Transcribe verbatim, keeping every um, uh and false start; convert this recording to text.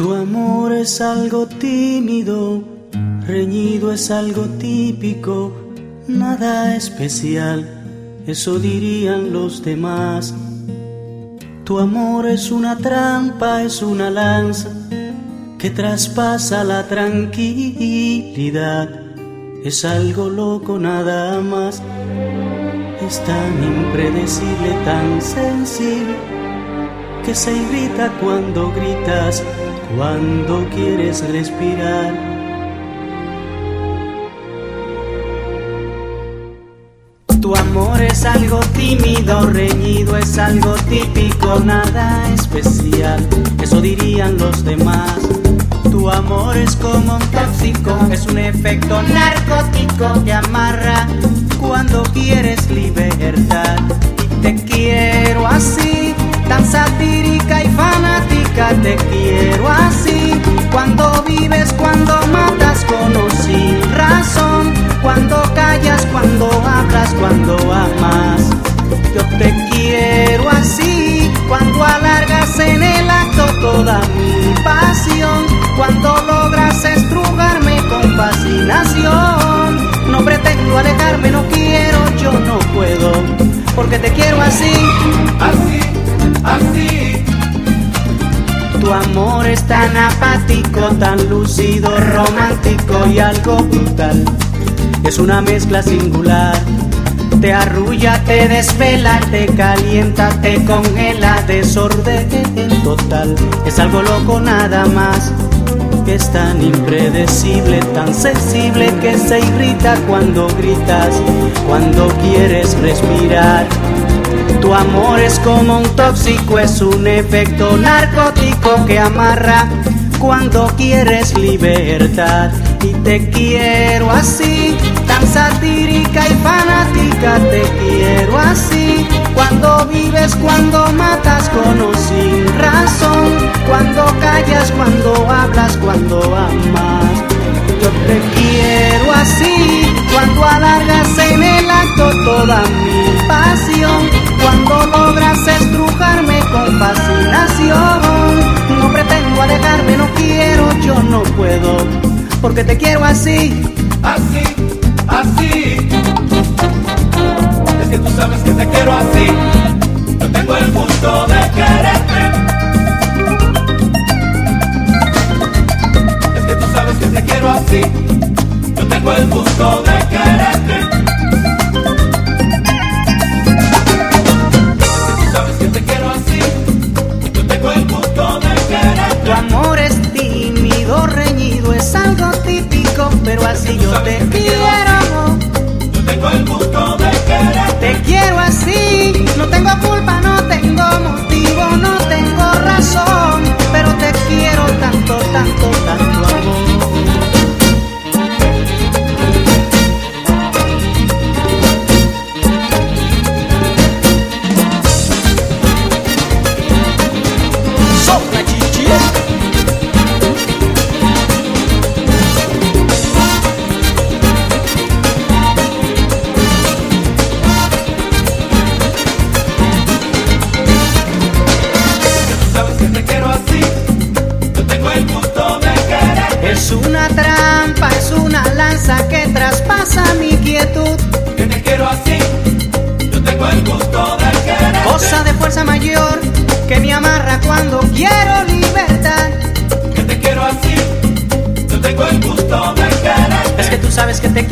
Tu amor es algo tímido, reñido es algo típico, nada especial, eso dirían los demás. Tu amor es una trampa, es una lanza que traspasa la tranquilidad. Es algo loco nada más, es tan impredecible, tan sensible, que se irrita cuando gritas, cuando quieres respirar. Tu amor es algo tímido, reñido, es algo típico, nada especial, eso dirían los demás. Tu amor es como un tóxico, es un efecto narcótico que amarra cuando quieres libertad. Y te quiero así, tan satírica y fanática, te quiero así. Cuando vives, cuando matas con o sin razón, cuando callas, cuando hablas, cuando amas. Yo te quiero así, cuando alargas en el acto toda mi pasión, cuando logras estrujarme con fascinación. No pretendo alejarme, no quiero, yo no puedo, porque te quiero así, así, así. Tu amor es tan apático, tan lúcido, romántico y algo brutal. Es una mezcla singular. Te arrulla, te desvela, te calienta, te congela, desorden total. Es algo loco nada más, que es tan impredecible, tan sensible, que se irrita cuando gritas, cuando quieres respirar. Tu amor es como un tóxico, es un efecto narcótico que amarra cuando quieres libertad. Y te quiero así, tan satírica y fanática, te quiero así. Cuando vives, cuando matas con o sin razón, cuando callas, cuando hablas, cuando amas. Yo te quiero así, cuando alargas en el acto toda mi pasión, cuando logras estrujarme con fascinación. No pretendo alejarme, no quiero, yo no puedo, porque te quiero así, así, así. Es que tú sabes que te quiero así. Yo tengo el gusto de quererte. Es que tú sabes que te quiero así. Yo tengo el gusto de quererte. Es que tú sabes que te quiero así. Yo tengo el gusto de quererte. Tu amor es tímido, reñido, es algo típico, pero así yo te quiero. Yo tengo el gusto de quererte. Te quiero así, no tengo culpa, no tengo motivo, no tengo razón, pero te quiero tanto, tanto, tanto amor. Sopla, chichi. Es una trampa, es una lanza que traspasa mi quietud. Que te quiero así, yo tengo el gusto de quererte. Cosa de fuerza mayor que me amarra cuando quiero libertad. Que te quiero así, yo tengo el gusto de quererte. Es que tú sabes que te